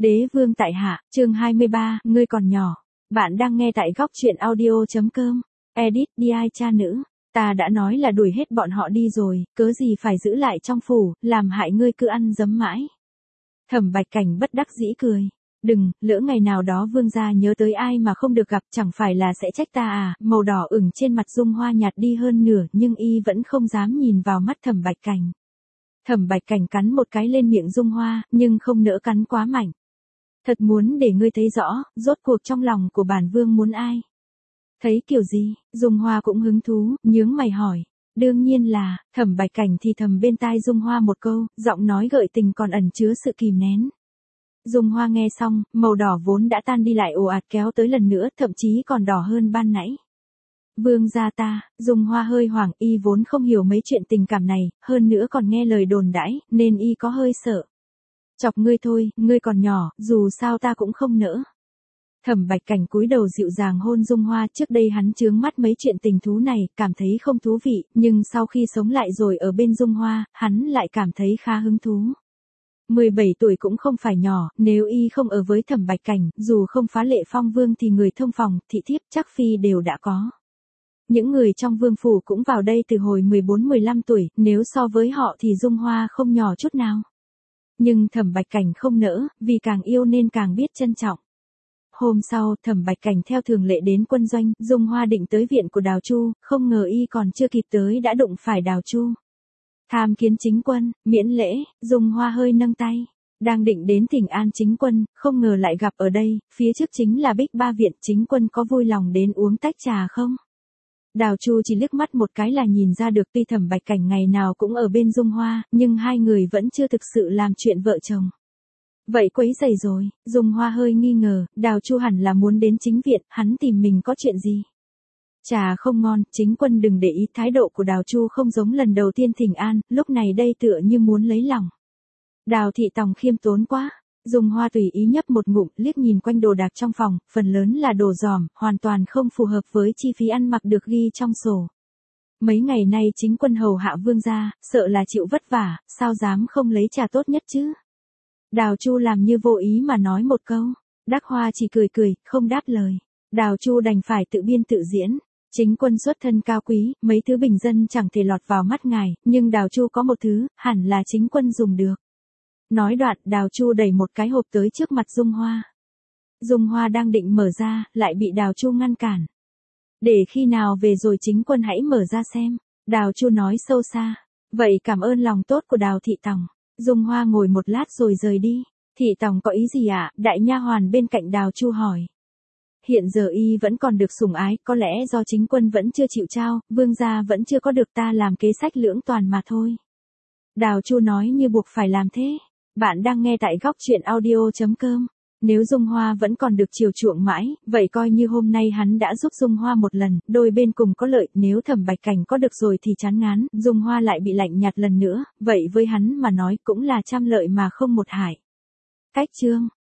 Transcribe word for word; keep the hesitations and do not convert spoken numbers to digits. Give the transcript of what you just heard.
Đế vương tại hạ, chương hai mươi ba, ngươi còn nhỏ. Bạn đang nghe tại góc truyện audio.com. Edit đi ai cha nữ. Ta đã nói là đuổi hết bọn họ đi rồi, cớ gì phải giữ lại trong phủ, làm hại ngươi cứ ăn dấm mãi. Thẩm Bạch Cảnh bất đắc dĩ cười. Đừng, lỡ ngày nào đó vương gia nhớ tới ai mà không được gặp chẳng phải là sẽ trách ta à. Màu đỏ ửng trên mặt Dung Hoa nhạt đi hơn nửa nhưng y vẫn không dám nhìn vào mắt Thẩm Bạch Cảnh. Thẩm Bạch Cảnh cắn một cái lên miệng Dung Hoa, nhưng không nỡ cắn quá mạnh. Thật muốn để ngươi thấy rõ, rốt cuộc trong lòng của bản vương muốn ai. Thấy kiểu gì, Dung Hoa cũng hứng thú, nhướng mày hỏi. Đương nhiên là, Thẩm Bạch Cảnh thì thầm bên tai Dung Hoa một câu, giọng nói gợi tình còn ẩn chứa sự kìm nén. Dung Hoa nghe xong, màu đỏ vốn đã tan đi lại ồ ạt kéo tới lần nữa, thậm chí còn đỏ hơn ban nãy. Vương gia ta, Dung Hoa hơi hoảng, y vốn không hiểu mấy chuyện tình cảm này, hơn nữa còn nghe lời đồn đãi, nên y có hơi sợ. Chọc ngươi thôi, ngươi còn nhỏ, dù sao ta cũng không nỡ. Thẩm Bạch Cảnh cúi đầu dịu dàng hôn Dung Hoa, trước đây hắn chướng mắt mấy chuyện tình thú này, cảm thấy không thú vị, nhưng sau khi sống lại rồi ở bên Dung Hoa, hắn lại cảm thấy khá hứng thú. mười bảy tuổi cũng không phải nhỏ, nếu y không ở với Thẩm Bạch Cảnh, dù không phá lệ phong vương thì người thông phòng, thị thiếp chắc phi đều đã có. Những người trong vương phủ cũng vào đây từ hồi mười bốn mười lăm tuổi, nếu so với họ thì Dung Hoa không nhỏ chút nào. Nhưng Thẩm Bạch Cảnh không nỡ, vì càng yêu nên càng biết trân trọng. Hôm sau, Thẩm Bạch Cảnh theo thường lệ đến quân doanh, Dung Hoa định tới viện của Đào Chu, không ngờ y còn chưa kịp tới đã đụng phải Đào Chu. Tham kiến chính quân, miễn lễ, Dung Hoa hơi nâng tay. Đang định đến thỉnh an chính quân, không ngờ lại gặp ở đây, phía trước chính là Bích Ba Viện, chính quân có vui lòng đến uống tách trà không? Đào Chu chỉ liếc mắt một cái là nhìn ra được tuy Thẩm Bạch Cảnh ngày nào cũng ở bên Dung Hoa, nhưng hai người vẫn chưa thực sự làm chuyện vợ chồng. Vậy quấy rầy rồi, Dung Hoa hơi nghi ngờ, Đào Chu hẳn là muốn đến chính viện, hắn tìm mình có chuyện gì? Trà không ngon, chính quân đừng để ý, thái độ của Đào Chu không giống lần đầu tiên thỉnh an, lúc này đây tựa như muốn lấy lòng. Đào thị tòng khiêm tốn quá. Dung Hoa tùy ý nhấp một ngụm, liếc nhìn quanh đồ đạc trong phòng, phần lớn là đồ giòm, hoàn toàn không phù hợp với chi phí ăn mặc được ghi trong sổ. Mấy ngày nay chính quân hầu hạ vương gia, sợ là chịu vất vả, sao dám không lấy trà tốt nhất chứ? Đào Chu làm như vô ý mà nói một câu, Đắc Hoa chỉ cười cười, không đáp lời. Đào Chu đành phải tự biên tự diễn. Chính quân xuất thân cao quý, mấy thứ bình dân chẳng thể lọt vào mắt ngài, nhưng Đào Chu có một thứ, hẳn là chính quân dùng được. Nói đoạn, Đào Chu đẩy một cái hộp tới trước mặt Dung Hoa. Dung Hoa đang định mở ra, lại bị Đào Chu ngăn cản. Để khi nào về rồi chính quân hãy mở ra xem. Đào Chu nói sâu xa. Vậy cảm ơn lòng tốt của Đào thị tòng. Dung Hoa ngồi một lát rồi rời đi. Thị tòng có ý gì ạ? Đại nha hoàn bên cạnh Đào Chu hỏi. Hiện giờ y vẫn còn được sủng ái, có lẽ do chính quân vẫn chưa chịu trao, vương gia vẫn chưa có được ta làm kế sách lưỡng toàn mà thôi. Đào Chu nói như buộc phải làm thế. Bạn đang nghe tại góc truyện audio.com. Nếu Dung Hoa vẫn còn được chiều chuộng mãi, vậy coi như hôm nay hắn đã giúp Dung Hoa một lần, đôi bên cùng có lợi, nếu Thẩm Bạch Cảnh có được rồi thì chán ngán, Dung Hoa lại bị lạnh nhạt lần nữa, vậy với hắn mà nói cũng là trăm lợi mà không một hại. Cách chương